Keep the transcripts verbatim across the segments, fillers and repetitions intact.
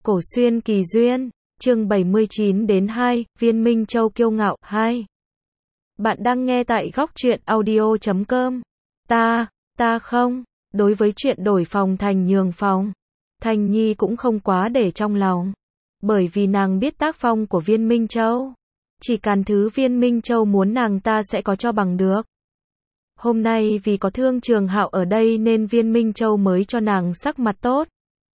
Cổ xuyên kỳ duyên, chương bảy mươi chín đến hai, Viên Minh Châu kiêu ngạo, hai. Bạn đang nghe tại góc truyện audio chấm com. Ta, ta không, đối với chuyện đổi phòng thành nhường phòng, Thanh Nhi cũng không quá để trong lòng. Bởi vì nàng biết tác phong của Viên Minh Châu. Chỉ cần thứ Viên Minh Châu muốn nàng ta sẽ có cho bằng được. Hôm nay vì có Thương Trường Hạo ở đây nên Viên Minh Châu mới cho nàng sắc mặt tốt.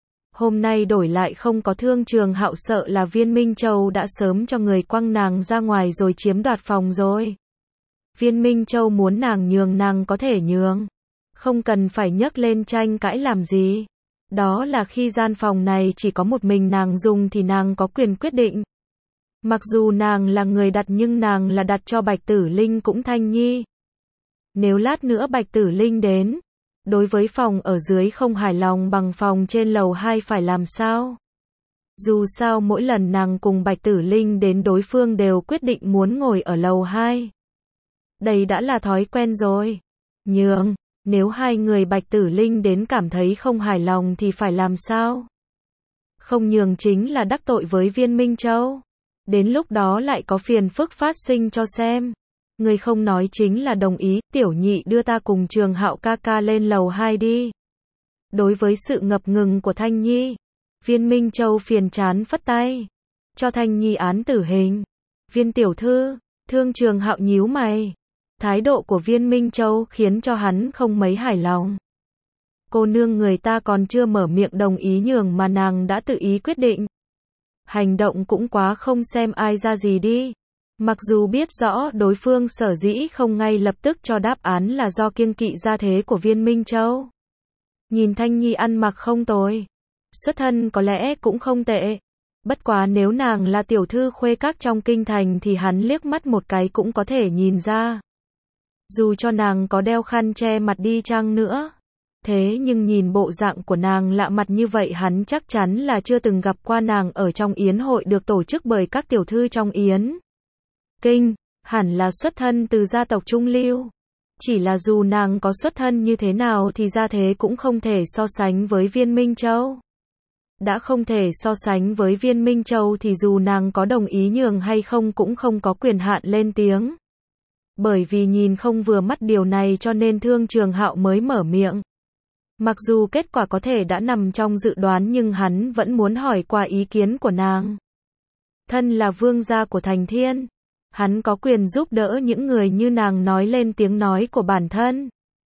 Hôm nay đổi lại không có Thương Trường Hạo sợ là Viên Minh Châu đã sớm cho người quăng nàng ra ngoài rồi chiếm đoạt phòng rồi. Viên Minh Châu muốn nàng nhường nàng có thể nhường. Không cần phải nhấc lên tranh cãi làm gì. Đó là khi gian phòng này chỉ có một mình nàng dùng thì nàng có quyền quyết định. Mặc dù nàng là người đặt nhưng nàng là đặt cho Bạch Tử Linh cũng Thanh Nhi. Nếu lát nữa Bạch Tử Linh đến, đối với phòng ở dưới không hài lòng bằng phòng trên lầu hai phải làm sao? Dù sao mỗi lần nàng cùng Bạch Tử Linh đến đối phương đều quyết định muốn ngồi ở lầu hai. Đây đã là thói quen rồi. Nhường, nếu hai người Bạch Tử Linh đến cảm thấy không hài lòng thì phải làm sao? Không nhường chính là đắc tội với Viên Minh Châu. Đến lúc đó lại có phiền phức phát sinh cho xem. Người không nói chính là đồng ý, Tiểu Nhị đưa ta cùng Trường Hạo ca ca lên lầu hai đi. Đối với sự ngập ngừng của Thanh Nhi, Viên Minh Châu phiền chán phất tay. Cho Thanh Nhi án tử hình. Viên tiểu thư, Thương Trường Hạo nhíu mày. Thái độ của Viên Minh Châu khiến cho hắn không mấy hài lòng. Cô nương người ta còn chưa mở miệng đồng ý nhường mà nàng đã tự ý quyết định. Hành động cũng quá không xem ai ra gì đi. Mặc dù biết rõ đối phương sở dĩ không ngay lập tức cho đáp án là do kiêng kỵ gia thế của Viên Minh Châu. Nhìn Thanh Nhi ăn mặc không tồi. Xuất thân có lẽ cũng không tệ. Bất quá nếu nàng là tiểu thư khuê các trong kinh thành thì hắn liếc mắt một cái cũng có thể nhìn ra. Dù cho nàng có đeo khăn che mặt đi chăng nữa. Thế nhưng nhìn bộ dạng của nàng lạ mặt như vậy hắn chắc chắn là chưa từng gặp qua nàng ở trong yến hội được tổ chức bởi các tiểu thư trong yến kinh, hẳn là xuất thân từ gia tộc trung lưu. Chỉ là dù nàng có xuất thân như thế nào thì gia thế cũng không thể so sánh với Viên Minh Châu. Đã không thể so sánh với Viên Minh Châu thì dù nàng có đồng ý nhường hay không cũng không có quyền hạn lên tiếng. Bởi vì nhìn không vừa mắt điều này cho nên Thương Trường Hạo mới mở miệng. Mặc dù kết quả có thể đã nằm trong dự đoán nhưng hắn vẫn muốn hỏi qua ý kiến của nàng. Thân là vương gia của Thành Thiên. Hắn có quyền giúp đỡ những người như nàng nói lên tiếng nói của bản thân.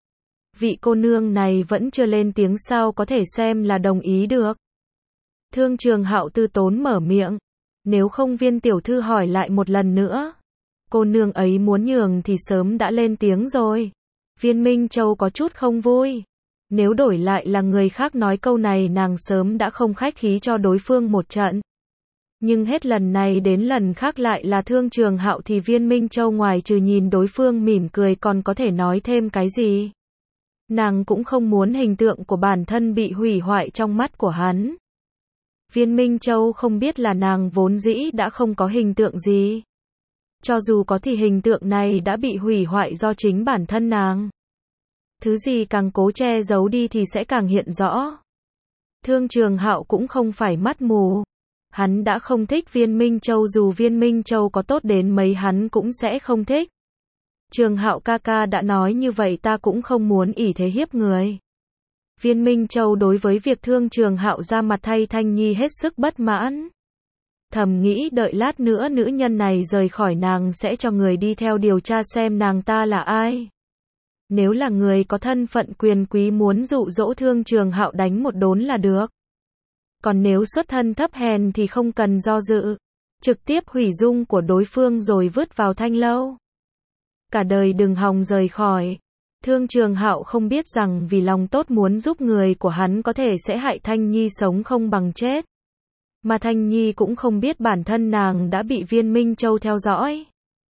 Vị cô nương này vẫn chưa lên tiếng sao có thể xem là đồng ý được. Thương Trường Hạo tư tốn mở miệng. Nếu không Viên tiểu thư hỏi lại một lần nữa. Cô nương ấy muốn nhường thì sớm đã lên tiếng rồi. Viên Minh Châu có chút không vui. Nếu đổi lại là người khác nói câu này nàng sớm đã không khách khí cho đối phương một trận. Nhưng hết lần này đến lần khác lại là Thương Trường Hạo thì Viên Minh Châu ngoài trừ nhìn đối phương mỉm cười còn có thể nói thêm cái gì. Nàng cũng không muốn hình tượng của bản thân bị hủy hoại trong mắt của hắn. Viên Minh Châu không biết là nàng vốn dĩ đã không có hình tượng gì. Cho dù có thì hình tượng này đã bị hủy hoại do chính bản thân nàng. Thứ gì càng cố che giấu đi thì sẽ càng hiện rõ. Thương Trường Hạo cũng không phải mắt mù. Hắn đã không thích Viên Minh Châu dù Viên Minh Châu có tốt đến mấy hắn cũng sẽ không thích. Trường Hạo ca ca đã nói như vậy ta cũng không muốn ỷ thế hiếp người. Viên Minh Châu đối với việc Thương Trường Hạo ra mặt thay Thanh Nhi hết sức bất mãn. Thầm nghĩ đợi lát nữa nữ nhân này rời khỏi nàng sẽ cho người đi theo điều tra xem nàng ta là ai. Nếu là người có thân phận quyền quý muốn dụ dỗ Thương Trường Hạo đánh một đốn là được. Còn nếu xuất thân thấp hèn thì không cần do dự. Trực tiếp hủy dung của đối phương rồi vứt vào thanh lâu. Cả đời đừng hòng rời khỏi. Thương Trường Hạo không biết rằng vì lòng tốt muốn giúp người của hắn có thể sẽ hại Thanh Nhi sống không bằng chết. Mà Thanh Nhi cũng không biết bản thân nàng đã bị Viên Minh Châu theo dõi.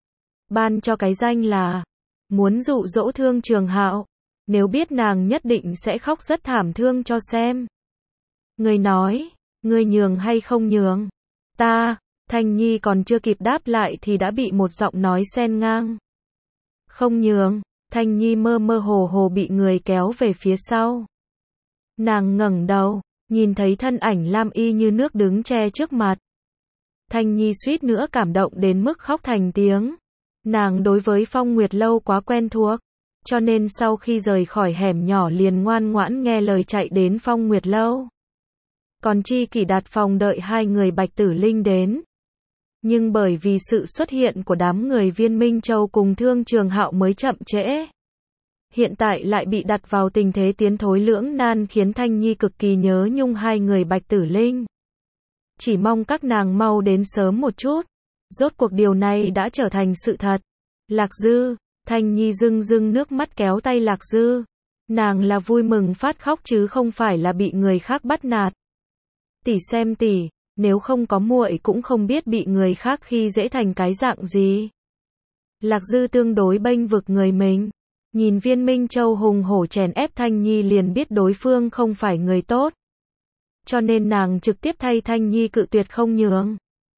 Ban cho cái danh là muốn dụ dỗ Thương Trường Hạo. Nếu biết nàng nhất định sẽ khóc rất thảm thương cho xem. Người nói, người nhường hay không nhường? Ta, Thanh Nhi còn chưa kịp đáp lại thì đã bị một giọng nói xen ngang. Không nhường, Thanh Nhi mơ mơ hồ hồ bị người kéo về phía sau. Nàng ngẩng đầu, Nhìn thấy thân ảnh lam y như nước đứng che trước mặt. Thanh Nhi suýt nữa cảm động đến mức khóc thành tiếng. Nàng đối với Phong Nguyệt Lâu quá quen thuộc, cho nên sau khi rời khỏi hẻm nhỏ liền ngoan ngoãn nghe lời chạy đến Phong Nguyệt Lâu. Còn Chi Kỷ đặt phòng đợi hai người Bạch Tử Linh đến. Nhưng bởi vì sự xuất hiện của đám người Viên Minh Châu cùng Thương Trường Hạo mới chậm trễ. Hiện tại lại bị đặt vào tình thế tiến thối lưỡng nan khiến Thanh Nhi cực kỳ nhớ nhung hai người Bạch Tử Linh. Chỉ mong các nàng mau đến sớm một chút. Rốt cuộc điều này đã trở thành sự thật. Lạc Dư, Thanh Nhi rưng rưng nước mắt kéo tay Lạc Dư. Nàng là vui mừng phát khóc chứ không phải là bị người khác bắt nạt. Tỷ xem tỷ, nếu không có muội cũng không biết bị người khác khi dễ thành cái dạng gì. Lạc Dư tương đối bênh vực người mình. Nhìn Viên Minh Châu hùng hổ chèn ép Thanh Nhi liền biết đối phương không phải người tốt. Cho nên nàng trực tiếp thay Thanh Nhi cự tuyệt không nhường.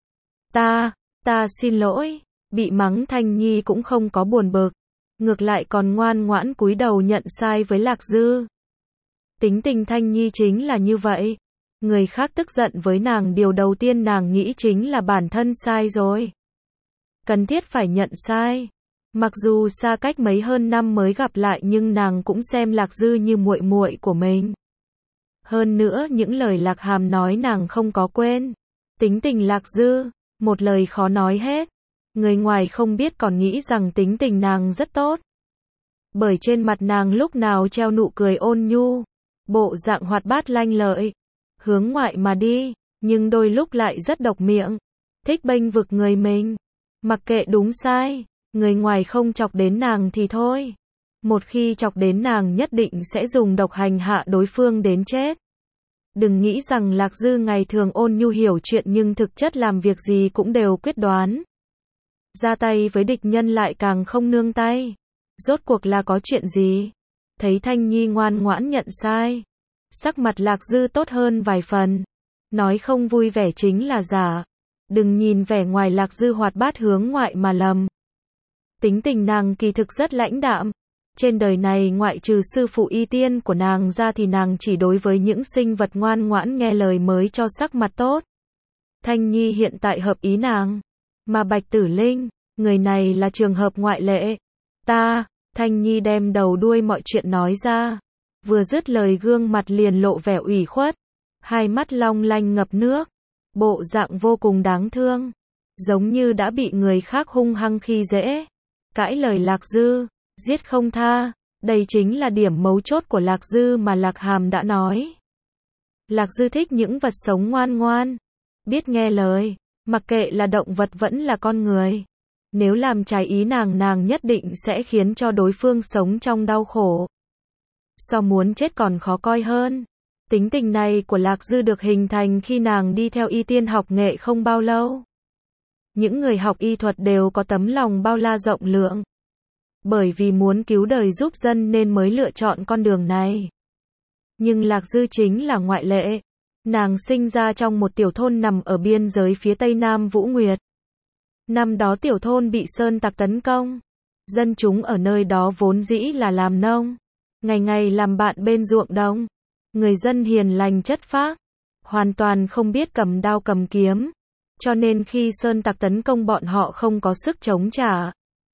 Ta, ta xin lỗi, bị mắng Thanh Nhi cũng không có buồn bực. Ngược lại còn ngoan ngoãn cúi đầu nhận sai với Lạc Dư. Tính tình Thanh Nhi chính là như vậy. Người khác tức giận với nàng điều đầu tiên nàng nghĩ chính là bản thân sai rồi. Cần thiết phải nhận sai. Mặc dù xa cách mấy hơn năm mới gặp lại nhưng nàng cũng xem Lạc Dư như muội muội của mình. Hơn nữa những lời Lạc Hàm nói nàng không có quên. Tính tình Lạc Dư, một lời khó nói hết. Người ngoài không biết còn nghĩ rằng tính tình nàng rất tốt. Bởi trên mặt nàng lúc nào treo nụ cười ôn nhu, bộ dạng hoạt bát lanh lợi, hướng ngoại mà đi, nhưng đôi lúc lại rất độc miệng, thích bênh vực người mình. Mặc kệ đúng sai, người ngoài không chọc đến nàng thì thôi. Một khi chọc đến nàng nhất định sẽ dùng độc hành hạ đối phương đến chết. Đừng nghĩ rằng Lạc Dư ngày thường ôn nhu hiểu chuyện nhưng thực chất làm việc gì cũng đều quyết đoán. Ra tay với địch nhân lại càng không nương tay. Rốt cuộc là có chuyện gì? Thấy Thanh Nhi ngoan ngoãn nhận sai. Sắc mặt Lạc Dư tốt hơn vài phần. Nói không vui vẻ chính là giả. Đừng nhìn vẻ ngoài Lạc Dư hoạt bát hướng ngoại mà lầm. Tính tình nàng kỳ thực rất lãnh đạm. Trên đời này ngoại trừ sư phụ y tiên của nàng ra thì nàng chỉ đối với những sinh vật ngoan ngoãn nghe lời mới cho sắc mặt tốt. Thanh Nhi hiện tại hợp ý nàng. Mà Bạch Tử Linh, người này là trường hợp ngoại lệ. Ta, Thanh Nhi đem đầu đuôi mọi chuyện nói ra. Vừa dứt lời gương mặt liền lộ vẻ ủy khuất. Hai mắt long lanh ngập nước. Bộ dạng vô cùng đáng thương. Giống như đã bị người khác hung hăng khi dễ. Cãi lời Lạc Dư, giết không tha. Đây chính là điểm mấu chốt của Lạc Dư mà Lạc Hàm đã nói. Lạc Dư thích những vật sống ngoan ngoan. Biết nghe lời. Mặc kệ là động vật vẫn là con người. Nếu làm trái ý nàng nàng nhất định sẽ khiến cho đối phương sống trong đau khổ. So muốn chết còn khó coi hơn. Tính tình này của Lạc Dư được hình thành khi nàng đi theo y tiên học nghệ không bao lâu. Những người học y thuật đều có tấm lòng bao la rộng lượng. Bởi vì muốn cứu đời giúp dân nên mới lựa chọn con đường này. Nhưng Lạc Dư chính là ngoại lệ. Nàng sinh ra trong một tiểu thôn nằm ở biên giới phía tây nam Vũ Nguyệt. Năm đó tiểu thôn bị sơn tặc tấn công. Dân chúng ở nơi đó vốn dĩ là làm nông. Ngày ngày làm bạn bên ruộng đồng. Người dân hiền lành chất phác. Hoàn toàn không biết cầm đao cầm kiếm. Cho nên khi sơn tặc tấn công bọn họ không có sức chống trả.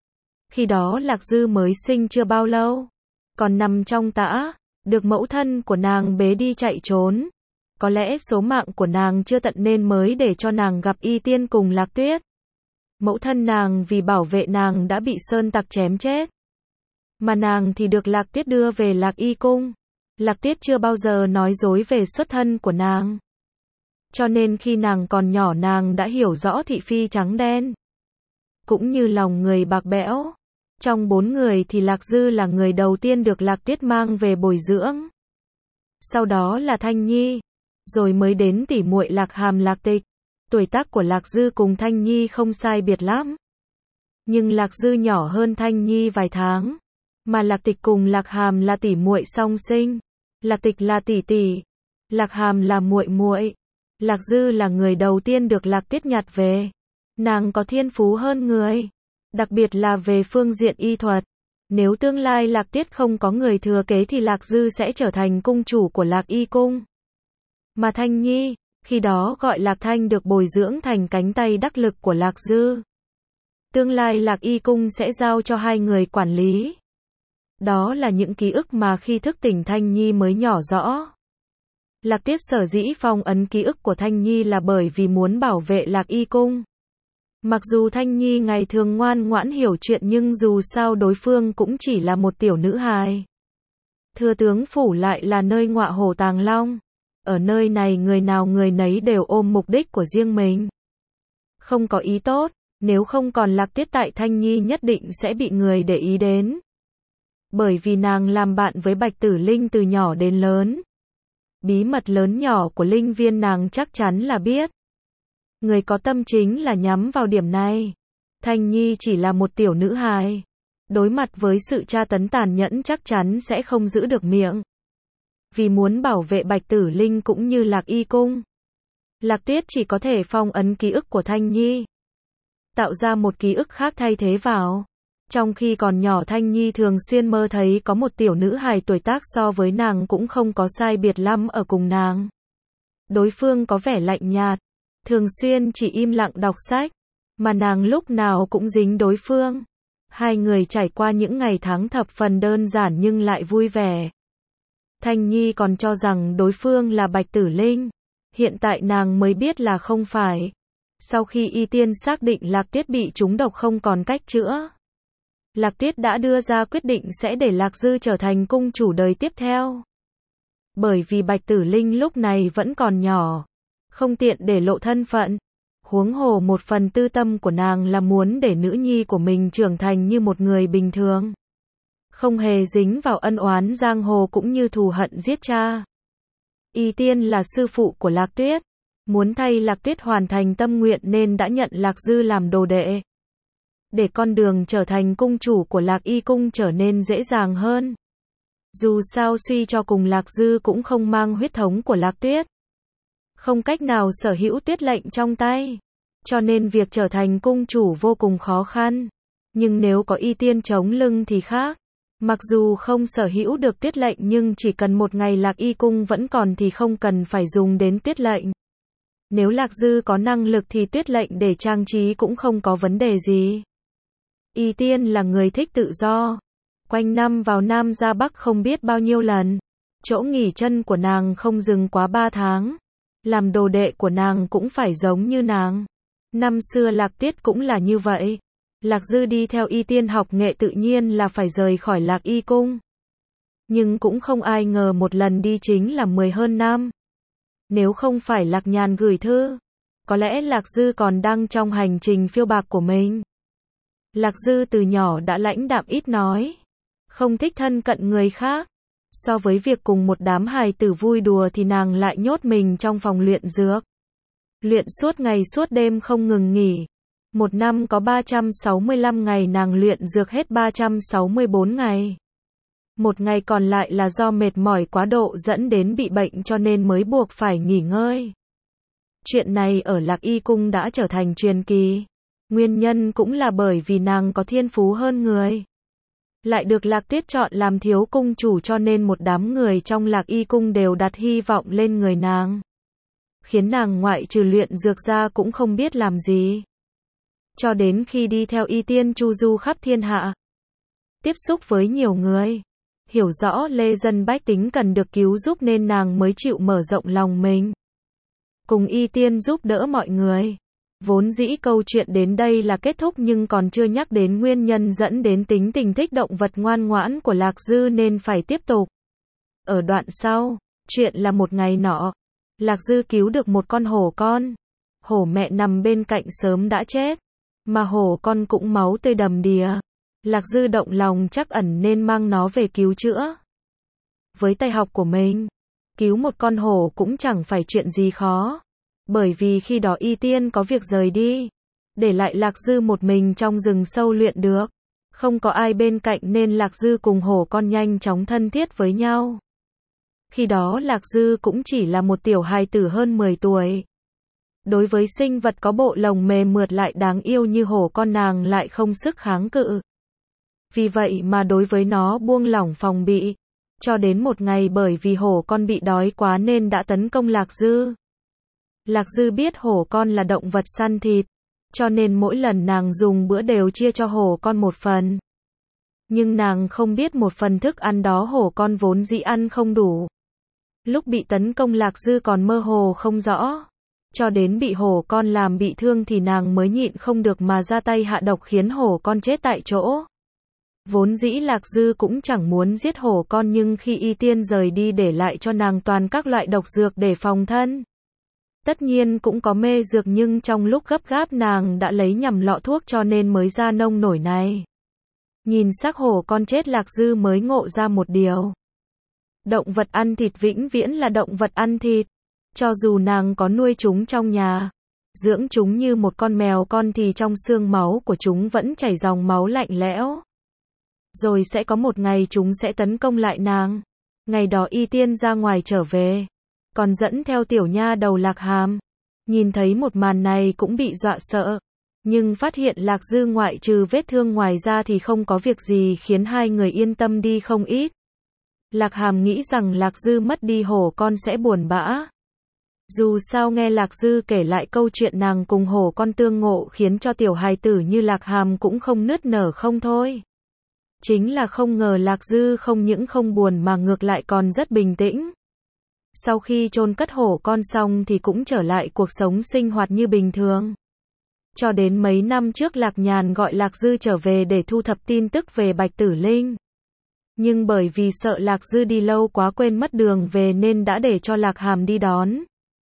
Khi đó Lạc Dư mới sinh chưa bao lâu. Còn nằm trong tã. Được mẫu thân của nàng bế đi chạy trốn. Có lẽ số mạng của nàng chưa tận nên mới để cho nàng gặp y tiên cùng Lạc Tuyết. Mẫu thân nàng vì bảo vệ nàng đã bị sơn tặc chém chết. Mà nàng thì được Lạc Tuyết đưa về Lạc Y cung. Lạc Tuyết chưa bao giờ nói dối về xuất thân của nàng. Cho nên khi nàng còn nhỏ nàng đã hiểu rõ thị phi trắng đen. Cũng như lòng người bạc bẽo. Trong bốn người thì Lạc Dư là người đầu tiên được Lạc Tuyết mang về bồi dưỡng. Sau đó là Thanh Nhi. Rồi mới đến tỷ muội Lạc Hàm Lạc Tịch. Tuổi tác của Lạc Dư cùng Thanh Nhi không sai biệt lắm. Nhưng Lạc Dư nhỏ hơn Thanh Nhi vài tháng. Mà Lạc Tịch cùng Lạc Hàm là tỷ muội song sinh. Lạc Tịch là tỷ tỷ. Lạc Hàm là muội muội. Lạc Dư là người đầu tiên được Lạc Tuyết nhặt về. Nàng có thiên phú hơn người. Đặc biệt là về phương diện y thuật. Nếu tương lai Lạc Tuyết không có người thừa kế thì Lạc Dư sẽ trở thành cung chủ của Lạc Y cung. Mà Thanh Nhi, khi đó gọi Lạc Thanh được bồi dưỡng thành cánh tay đắc lực của Lạc Dư. Tương lai Lạc Y Cung sẽ giao cho hai người quản lý. Đó là những ký ức mà khi thức tỉnh Thanh Nhi mới nhỏ rõ. Lạc Tiết sở dĩ phong ấn ký ức của Thanh Nhi là bởi vì muốn bảo vệ Lạc Y Cung. Mặc dù Thanh Nhi ngày thường ngoan ngoãn hiểu chuyện nhưng dù sao đối phương cũng chỉ là một tiểu nữ hài. Thừa tướng phủ lại là nơi ngọa hổ tàng long. Ở nơi này người nào người nấy đều ôm mục đích của riêng mình. Không có ý tốt, nếu không còn Lạc Tiết tại Thanh Nhi nhất định sẽ bị người để ý đến. Bởi vì nàng làm bạn với Bạch Tử Linh từ nhỏ đến lớn. Bí mật lớn nhỏ của Linh Viên nàng chắc chắn là biết. Người có tâm chính là nhắm vào điểm này. Thanh Nhi chỉ là một tiểu nữ hài. Đối mặt với sự tra tấn tàn nhẫn chắc chắn sẽ không giữ được miệng. Vì muốn bảo vệ Bạch Tử Linh cũng như Lạc Y Cung. Lạc Tiết chỉ có thể phong ấn ký ức của Thanh Nhi. Tạo ra một ký ức khác thay thế vào. Trong khi còn nhỏ Thanh Nhi thường xuyên mơ thấy có một tiểu nữ hài tuổi tác so với nàng cũng không có sai biệt lắm ở cùng nàng. Đối phương có vẻ lạnh nhạt, thường xuyên chỉ im lặng đọc sách, mà nàng lúc nào cũng dính đối phương. Hai người trải qua những ngày tháng thập phần đơn giản nhưng lại vui vẻ. Thanh Nhi còn cho rằng đối phương là Bạch Tử Linh. Hiện tại nàng mới biết là không phải. Sau khi Y Tiên xác định Lạc Tiết bị trúng độc không còn cách chữa, Lạc Tiết đã đưa ra quyết định sẽ để Lạc Dư trở thành cung chủ đời tiếp theo. Bởi vì Bạch Tử Linh lúc này vẫn còn nhỏ, không tiện để lộ thân phận. Huống hồ một phần tư tâm của nàng là muốn để nữ nhi của mình trưởng thành như một người bình thường. Không hề dính vào ân oán giang hồ cũng như thù hận giết cha. Y Tiên là sư phụ của Lạc Tiết. Muốn thay Lạc Tiết hoàn thành tâm nguyện nên đã nhận Lạc Dư làm đồ đệ. Để con đường trở thành cung chủ của Lạc Y Cung trở nên dễ dàng hơn. Dù sao suy cho cùng Lạc Dư cũng không mang huyết thống của Lạc Tiết. Không cách nào sở hữu tuyết lệnh trong tay. Cho nên việc trở thành cung chủ vô cùng khó khăn. Nhưng nếu có Y Tiên chống lưng thì khác. Mặc dù không sở hữu được tuyết lệnh nhưng chỉ cần một ngày Lạc Y Cung vẫn còn thì không cần phải dùng đến tuyết lệnh. Nếu Lạc Dư có năng lực thì tuyết lệnh để trang trí cũng không có vấn đề gì. Y Tiên là người thích tự do. Quanh năm vào Nam ra Bắc không biết bao nhiêu lần. Chỗ nghỉ chân của nàng không dừng quá ba tháng. Làm đồ đệ của nàng cũng phải giống như nàng. Năm xưa Lạc Tiết cũng là như vậy. Lạc Dư đi theo Y Tiên học nghệ tự nhiên là phải rời khỏi Lạc Y Cung. Nhưng cũng không ai ngờ một lần đi chính là mười hơn năm. Nếu không phải Lạc Nhàn gửi thư, có lẽ Lạc Dư còn đang trong hành trình phiêu bạc của mình. Lạc Dư từ nhỏ đã lãnh đạm ít nói, không thích thân cận người khác. So với việc cùng một đám hài tử vui đùa thì nàng lại nhốt mình trong phòng luyện dược. Luyện suốt ngày suốt đêm không ngừng nghỉ. Một năm có ba trăm sáu mươi lăm ngày nàng luyện dược hết ba trăm sáu mươi bốn ngày. Một ngày còn lại là do mệt mỏi quá độ dẫn đến bị bệnh cho nên mới buộc phải nghỉ ngơi. Chuyện này ở Lạc Y Cung đã trở thành truyền kỳ. Nguyên nhân cũng là bởi vì nàng có thiên phú hơn người. Lại được Lạc Tiết chọn làm thiếu cung chủ cho nên một đám người trong Lạc Y Cung đều đặt hy vọng lên người nàng. Khiến nàng ngoại trừ luyện dược ra cũng không biết làm gì. Cho đến khi đi theo Y Tiên chu du khắp thiên hạ. Tiếp xúc với nhiều người. Hiểu rõ lê dân bách tính cần được cứu giúp nên nàng mới chịu mở rộng lòng mình. Cùng Y Tiên giúp đỡ mọi người. Vốn dĩ câu chuyện đến đây là kết thúc nhưng còn chưa nhắc đến nguyên nhân dẫn đến tính tình thích động vật ngoan ngoãn của Lạc Dư nên phải tiếp tục. Ở đoạn sau, chuyện là một ngày nọ, Lạc Dư cứu được một con hổ con. Hổ mẹ nằm bên cạnh sớm đã chết, mà hổ con cũng máu tươi đầm đìa. Lạc Dư động lòng trắc ẩn nên mang nó về cứu chữa. Với tay học của mình, cứu một con hổ cũng chẳng phải chuyện gì khó. Bởi vì khi đó Y Tiên có việc rời đi, để lại Lạc Dư một mình trong rừng sâu luyện được. Không có ai bên cạnh nên Lạc Dư cùng hổ con nhanh chóng thân thiết với nhau. Khi đó Lạc Dư cũng chỉ là một tiểu hài tử hơn mười tuổi. Đối với sinh vật có bộ lông mềm mượt lại đáng yêu như hổ con nàng lại không sức kháng cự. Vì vậy mà đối với nó buông lỏng phòng bị. Cho đến một ngày bởi vì hổ con bị đói quá nên đã tấn công Lạc Dư. Lạc Dư biết hổ con là động vật săn thịt, cho nên mỗi lần nàng dùng bữa đều chia cho hổ con một phần. Nhưng nàng không biết một phần thức ăn đó hổ con vốn dĩ ăn không đủ. Lúc bị tấn công Lạc Dư còn mơ hồ không rõ. Cho đến bị hổ con làm bị thương thì nàng mới nhịn không được mà ra tay hạ độc khiến hổ con chết tại chỗ. Vốn dĩ Lạc Dư cũng chẳng muốn giết hổ con nhưng khi Y Tiên rời đi để lại cho nàng toàn các loại độc dược để phòng thân. Tất nhiên cũng có mê dược nhưng trong lúc gấp gáp nàng đã lấy nhầm lọ thuốc cho nên mới ra nông nổi này. Nhìn xác hổ con chết Lạc Dư mới ngộ ra một điều. Động vật ăn thịt vĩnh viễn là động vật ăn thịt. Cho dù nàng có nuôi chúng trong nhà, dưỡng chúng như một con mèo con thì trong xương máu của chúng vẫn chảy dòng máu lạnh lẽo. Rồi sẽ có một ngày chúng sẽ tấn công lại nàng. Ngày đó Y Tiên ra ngoài trở về, còn dẫn theo tiểu nha đầu Lạc Hàm. Nhìn thấy một màn này cũng bị dọa sợ. Nhưng phát hiện Lạc Dư ngoại trừ vết thương ngoài ra thì không có việc gì khiến hai người yên tâm đi không ít. Lạc Hàm nghĩ rằng Lạc Dư mất đi hổ con sẽ buồn bã. Dù sao nghe Lạc Dư kể lại câu chuyện nàng cùng hổ con tương ngộ khiến cho tiểu hài tử như Lạc Hàm cũng không nức nở không thôi. Chính là không ngờ Lạc Dư không những không buồn mà ngược lại còn rất bình tĩnh. Sau khi chôn cất hổ con xong thì cũng trở lại cuộc sống sinh hoạt như bình thường. Cho đến mấy năm trước Lạc Nhàn gọi Lạc Dư trở về để thu thập tin tức về Bạch Tử Linh. Nhưng bởi vì sợ Lạc Dư đi lâu quá quên mất đường về nên đã để cho Lạc Hàm đi đón.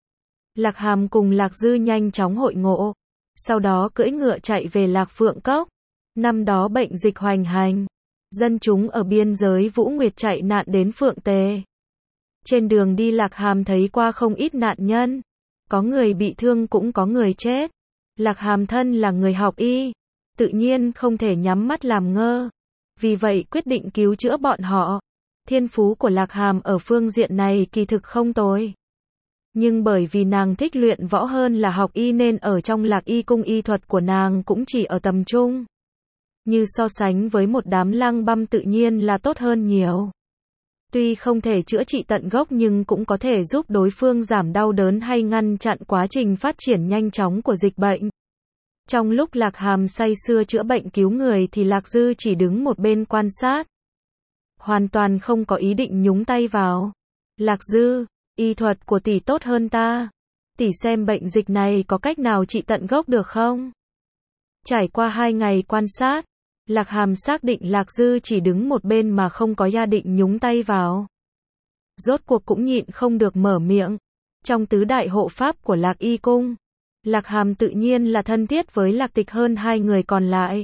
Lạc Hàm cùng Lạc Dư nhanh chóng hội ngộ. Sau đó cưỡi ngựa chạy về Lạc Phượng Cốc. Năm đó bệnh dịch hoành hành. Dân chúng ở biên giới Vũ Nguyệt chạy nạn đến Phượng Tề. Trên đường đi Lạc Hàm thấy qua không ít nạn nhân. Có người bị thương cũng có người chết. Lạc Hàm thân là người học y. Tự nhiên không thể nhắm mắt làm ngơ. Vì vậy quyết định cứu chữa bọn họ. Thiên phú của Lạc Hàm ở phương diện này kỳ thực không tồi. Nhưng bởi vì nàng thích luyện võ hơn là học y nên ở trong Lạc Y cung y thuật của nàng cũng chỉ ở tầm trung. Như so sánh với một đám lang băm tự nhiên là tốt hơn nhiều. Tuy không thể chữa trị tận gốc nhưng cũng có thể giúp đối phương giảm đau đớn hay ngăn chặn quá trình phát triển nhanh chóng của dịch bệnh. Trong lúc Lạc Hàm say sưa chữa bệnh cứu người thì Lạc Dư chỉ đứng một bên quan sát. Hoàn toàn không có ý định nhúng tay vào. Lạc Dư, y thuật của tỷ tốt hơn ta. Tỷ xem bệnh dịch này có cách nào trị tận gốc được không? Trải qua hai ngày quan sát, Lạc Hàm xác định Lạc Dư chỉ đứng một bên mà không có gia định nhúng tay vào. Rốt cuộc cũng nhịn không được mở miệng. Trong tứ đại hộ pháp của Lạc Y cung, Lạc Hàm tự nhiên là thân thiết với Lạc Tịch hơn hai người còn lại.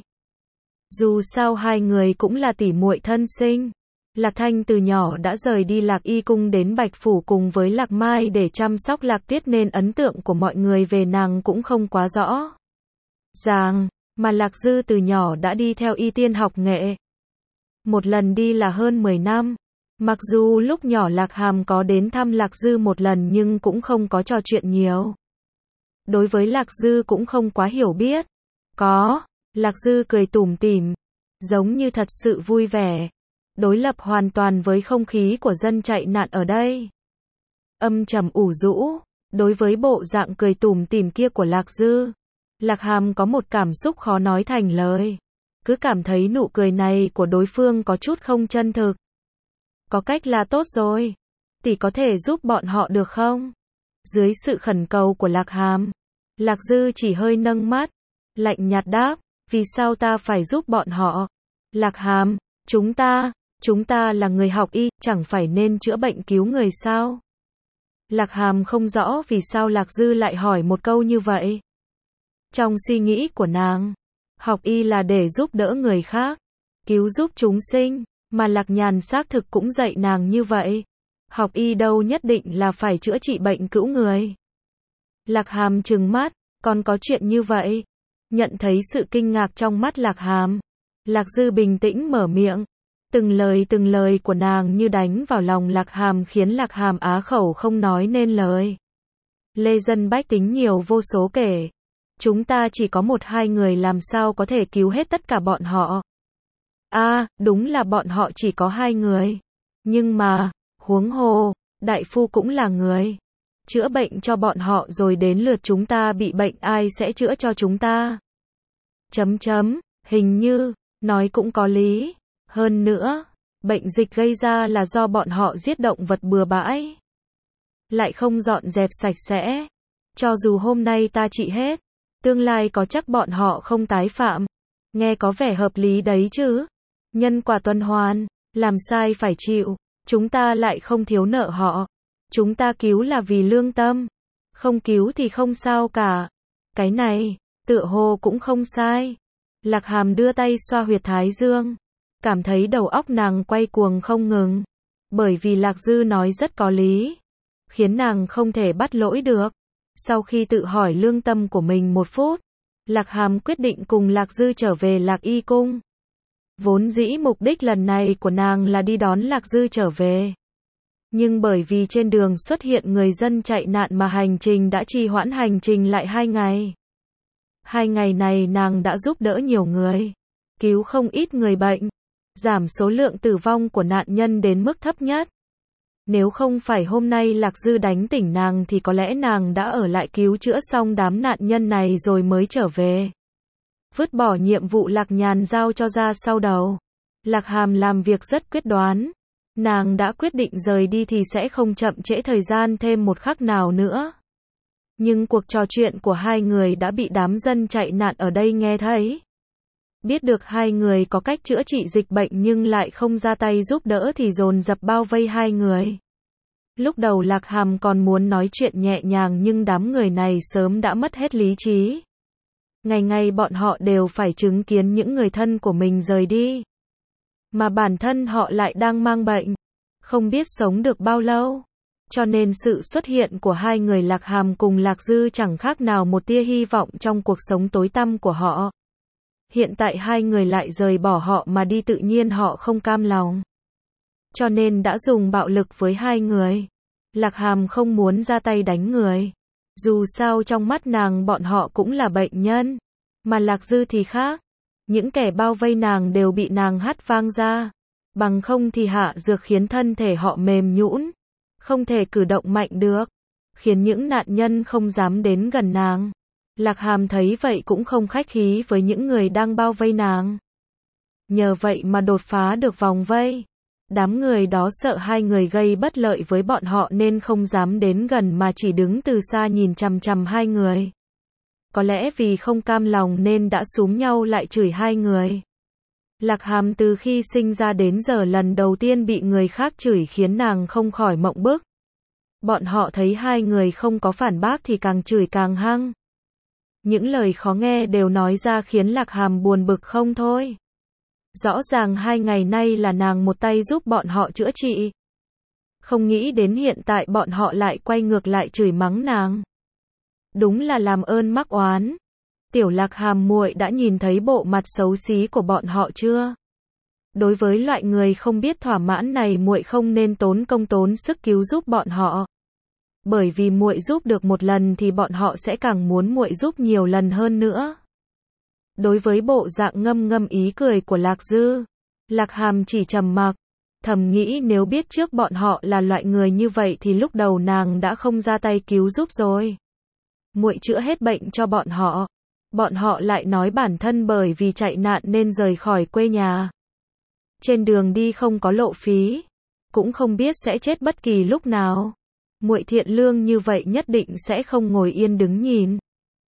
Dù sao hai người cũng là tỷ muội thân sinh. Lạc Thanh từ nhỏ đã rời đi Lạc Y cung đến Bạch Phủ cùng với Lạc Mai để chăm sóc Lạc Tuyết nên ấn tượng của mọi người về nàng cũng không quá rõ ràng, mà Lạc Dư từ nhỏ đã đi theo Y Tiên học nghệ. Một lần đi là hơn mười năm. Mặc dù lúc nhỏ Lạc Hàm có đến thăm Lạc Dư một lần nhưng cũng không có trò chuyện nhiều. Đối với Lạc Dư cũng không quá hiểu biết. Có, Lạc Dư cười tủm tỉm, giống như thật sự vui vẻ. Đối lập hoàn toàn với không khí của dân chạy nạn ở đây. Âm trầm ủ rũ, đối với bộ dạng cười tủm tỉm kia của Lạc Dư, Lạc Hàm có một cảm xúc khó nói thành lời. Cứ cảm thấy nụ cười này của đối phương có chút không chân thực. Có cách là tốt rồi. Tỷ có thể giúp bọn họ được không? Dưới sự khẩn cầu của Lạc Hàm, Lạc Dư chỉ hơi nâng mắt, lạnh nhạt đáp, vì sao ta phải giúp bọn họ? Lạc Hàm, chúng ta, chúng ta là người học y, chẳng phải nên chữa bệnh cứu người sao? Lạc Hàm không rõ vì sao Lạc Dư lại hỏi một câu như vậy. Trong suy nghĩ của nàng, học y là để giúp đỡ người khác, cứu giúp chúng sinh, mà Lạc Nhàn xác thực cũng dạy nàng như vậy. Học y đâu nhất định là phải chữa trị bệnh cứu người. Lạc Hàm trừng mắt, còn có chuyện như vậy? Nhận thấy sự kinh ngạc trong mắt Lạc Hàm, Lạc Dư bình tĩnh mở miệng. Từng lời từng lời của nàng như đánh vào lòng Lạc Hàm khiến Lạc Hàm á khẩu không nói nên lời. Lê dân bách tính nhiều vô số kể. Chúng ta chỉ có một hai người làm sao có thể cứu hết tất cả bọn họ. À, đúng là bọn họ chỉ có hai người. Nhưng mà, huống hồ, đại phu cũng là người. Chữa bệnh cho bọn họ rồi đến lượt chúng ta bị bệnh ai sẽ chữa cho chúng ta. Chấm chấm, hình như, nói cũng có lý. Hơn nữa, bệnh dịch gây ra là do bọn họ giết động vật bừa bãi. Lại không dọn dẹp sạch sẽ. Cho dù hôm nay ta trị hết, tương lai có chắc bọn họ không tái phạm. Nghe có vẻ hợp lý đấy chứ. Nhân quả tuần hoàn, làm sai phải chịu. Chúng ta lại không thiếu nợ họ. Chúng ta cứu là vì lương tâm. Không cứu thì không sao cả. Cái này, tựa hồ cũng không sai. Lạc Hàm đưa tay xoa huyệt thái dương. Cảm thấy đầu óc nàng quay cuồng không ngừng. Bởi vì Lạc Dư nói rất có lý. Khiến nàng không thể bắt lỗi được. Sau khi tự hỏi lương tâm của mình một phút, Lạc Hàm quyết định cùng Lạc Dư trở về Lạc Y Cung. Vốn dĩ mục đích lần này của nàng là đi đón Lạc Dư trở về. Nhưng bởi vì trên đường xuất hiện người dân chạy nạn mà hành trình đã trì hoãn hành trình lại hai ngày. Hai ngày này nàng đã giúp đỡ nhiều người, cứu không ít người bệnh, giảm số lượng tử vong của nạn nhân đến mức thấp nhất. Nếu không phải hôm nay Lạc Dư đánh tỉnh nàng thì có lẽ nàng đã ở lại cứu chữa xong đám nạn nhân này rồi mới trở về. Vứt bỏ nhiệm vụ Lạc Nhàn giao cho ra sau đầu. Lạc Hàm làm việc rất quyết đoán. Nàng đã quyết định rời đi thì sẽ không chậm trễ thời gian thêm một khắc nào nữa. Nhưng cuộc trò chuyện của hai người đã bị đám dân chạy nạn ở đây nghe thấy. Biết được hai người có cách chữa trị dịch bệnh nhưng lại không ra tay giúp đỡ thì dồn dập bao vây hai người. Lúc đầu Lạc Hàm còn muốn nói chuyện nhẹ nhàng nhưng đám người này sớm đã mất hết lý trí. Ngày ngày bọn họ đều phải chứng kiến những người thân của mình rời đi. Mà bản thân họ lại đang mang bệnh. Không biết sống được bao lâu. Cho nên sự xuất hiện của hai người Lạc Hàm cùng Lạc Dư chẳng khác nào một tia hy vọng trong cuộc sống tối tăm của họ. Hiện tại hai người lại rời bỏ họ mà đi tự nhiên họ không cam lòng. Cho nên đã dùng bạo lực với hai người. Lạc Hàm không muốn ra tay đánh người. Dù sao trong mắt nàng bọn họ cũng là bệnh nhân. Mà Lạc Dư thì khác. Những kẻ bao vây nàng đều bị nàng hất vang ra. Bằng không thì hạ dược khiến thân thể họ mềm nhũn. Không thể cử động mạnh được. Khiến những nạn nhân không dám đến gần nàng. Lạc Hàm thấy vậy cũng không khách khí với những người đang bao vây nàng. Nhờ vậy mà đột phá được vòng vây. Đám người đó sợ hai người gây bất lợi với bọn họ nên không dám đến gần mà chỉ đứng từ xa nhìn chằm chằm hai người. Có lẽ vì không cam lòng nên đã xúm nhau lại chửi hai người. Lạc Hàm từ khi sinh ra đến giờ lần đầu tiên bị người khác chửi khiến nàng không khỏi mộng bức. Bọn họ thấy hai người không có phản bác thì càng chửi càng hăng. Những lời khó nghe đều nói ra khiến Lạc Hàm buồn bực không thôi. Rõ ràng hai ngày nay là nàng một tay giúp bọn họ chữa trị. Không nghĩ đến hiện tại bọn họ lại quay ngược lại chửi mắng nàng. Đúng là làm ơn mắc oán. Tiểu Lạc Hàm muội đã nhìn thấy bộ mặt xấu xí của bọn họ chưa? Đối với loại người không biết thỏa mãn này muội không nên tốn công tốn sức cứu giúp bọn họ. Bởi vì muội giúp được một lần thì bọn họ sẽ càng muốn muội giúp nhiều lần hơn nữa. Đối với bộ dạng ngâm ngâm ý cười của Lạc Dư, Lạc Hàm chỉ trầm mặc, thầm nghĩ nếu biết trước bọn họ là loại người như vậy thì lúc đầu nàng đã không ra tay cứu giúp rồi. Muội chữa hết bệnh cho bọn họ, bọn họ lại nói bản thân bởi vì chạy nạn nên rời khỏi quê nhà. Trên đường đi không có lộ phí, cũng không biết sẽ chết bất kỳ lúc nào. Muội thiện lương như vậy nhất định sẽ không ngồi yên đứng nhìn.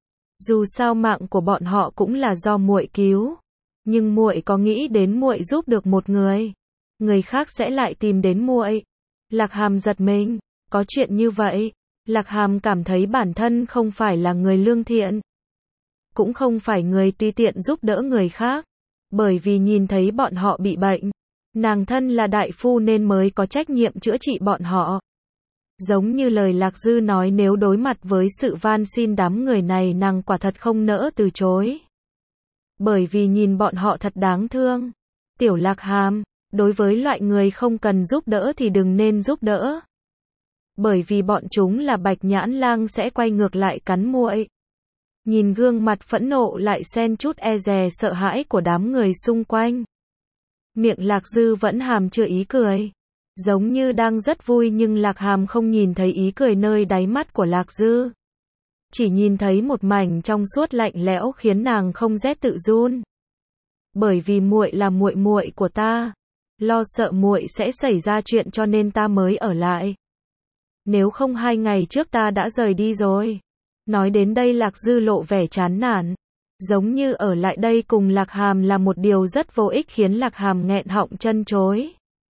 Dù sao mạng của bọn họ cũng là do muội cứu, nhưng muội có nghĩ đến muội giúp được một người, người khác sẽ lại tìm đến muội. Lạc Hàm giật mình, có chuyện như vậy? Lạc Hàm cảm thấy bản thân không phải là người lương thiện, cũng không phải người tùy tiện giúp đỡ người khác, bởi vì nhìn thấy bọn họ bị bệnh, nàng thân là đại phu nên mới có trách nhiệm chữa trị bọn họ. Giống như lời Lạc Dư nói nếu đối mặt với sự van xin đám người này nàng quả thật không nỡ từ chối. Bởi vì nhìn bọn họ thật đáng thương. Tiểu Lạc Hàm, đối với loại người không cần giúp đỡ thì đừng nên giúp đỡ. Bởi vì bọn chúng là bạch nhãn lang sẽ quay ngược lại cắn muội. Nhìn gương mặt phẫn nộ lại xen chút e dè sợ hãi của đám người xung quanh. Miệng Lạc Dư vẫn hàm chứa ý cười. Giống như đang rất vui nhưng Lạc Hàm không nhìn thấy ý cười nơi đáy mắt của Lạc Dư. Chỉ nhìn thấy một mảnh trong suốt lạnh lẽo khiến nàng không rét tự run. Bởi vì muội là muội muội của ta, lo sợ muội sẽ xảy ra chuyện cho nên ta mới ở lại. Nếu không hai ngày trước ta đã rời đi rồi. Nói đến đây Lạc Dư lộ vẻ chán nản. Giống như ở lại đây cùng Lạc Hàm là một điều rất vô ích khiến Lạc Hàm nghẹn họng chân chối.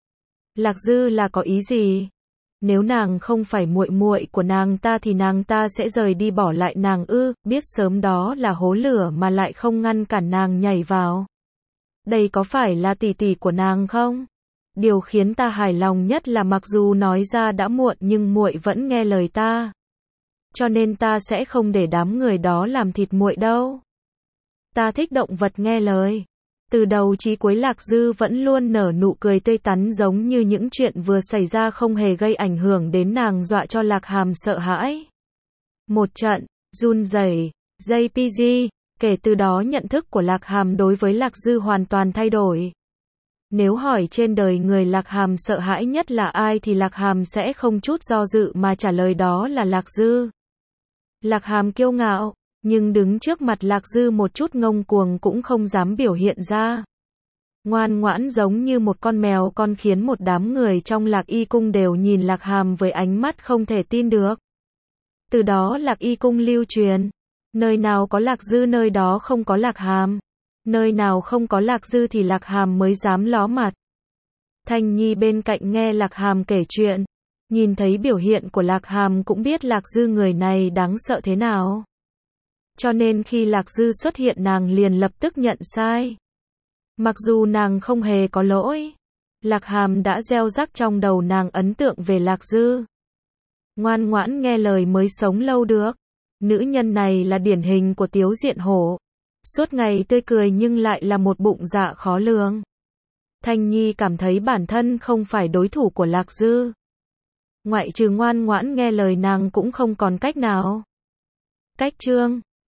Lạc Dư là có ý gì? Nếu nàng không phải muội muội của nàng ta thì nàng ta sẽ rời đi bỏ lại nàng ư? Biết sớm đó là hố lửa mà lại không ngăn cản nàng nhảy vào. Đây có phải là tỷ tỷ của nàng không? Điều khiến ta hài lòng nhất là mặc dù nói ra đã muộn nhưng muội vẫn nghe lời ta. Cho nên ta sẽ không để đám người đó làm thịt muội đâu. Ta thích động vật nghe lời. Từ đầu chí cuối Lạc Dư vẫn luôn nở nụ cười tươi tắn giống như những chuyện vừa xảy ra không hề gây ảnh hưởng đến nàng, dọa cho Lạc Hàm sợ hãi. Một trận, run rẩy, gi pê giê, kể từ đó nhận thức của Lạc Hàm đối với Lạc Dư hoàn toàn thay đổi. Nếu hỏi trên đời người Lạc Hàm sợ hãi nhất là ai thì Lạc Hàm sẽ không chút do dự mà trả lời đó là Lạc Dư. Lạc Hàm kiêu ngạo, nhưng đứng trước mặt Lạc Dư một chút ngông cuồng cũng không dám biểu hiện ra. Ngoan ngoãn giống như một con mèo con khiến một đám người trong Lạc Y Cung đều nhìn Lạc Hàm với ánh mắt không thể tin được. Từ đó Lạc Y Cung lưu truyền, nơi nào có Lạc Dư nơi đó không có Lạc Hàm. Nơi nào không có Lạc Dư thì Lạc Hàm mới dám ló mặt. Thanh Nhi bên cạnh nghe Lạc Hàm kể chuyện, nhìn thấy biểu hiện của Lạc Hàm cũng biết Lạc Dư người này đáng sợ thế nào. Cho nên khi Lạc Dư xuất hiện nàng liền lập tức nhận sai. Mặc dù nàng không hề có lỗi, Lạc Hàm đã gieo rắc trong đầu nàng ấn tượng về Lạc Dư. Ngoan ngoãn nghe lời mới sống lâu được. Nữ nhân này là điển hình của Tiếu Diện Hổ. Suốt ngày tươi cười nhưng lại là một bụng dạ khó lường. Thanh Nhi cảm thấy bản thân không phải đối thủ của Lạc Dư. Ngoại trừ ngoan ngoãn nghe lời nàng cũng không còn cách nào. Cách chương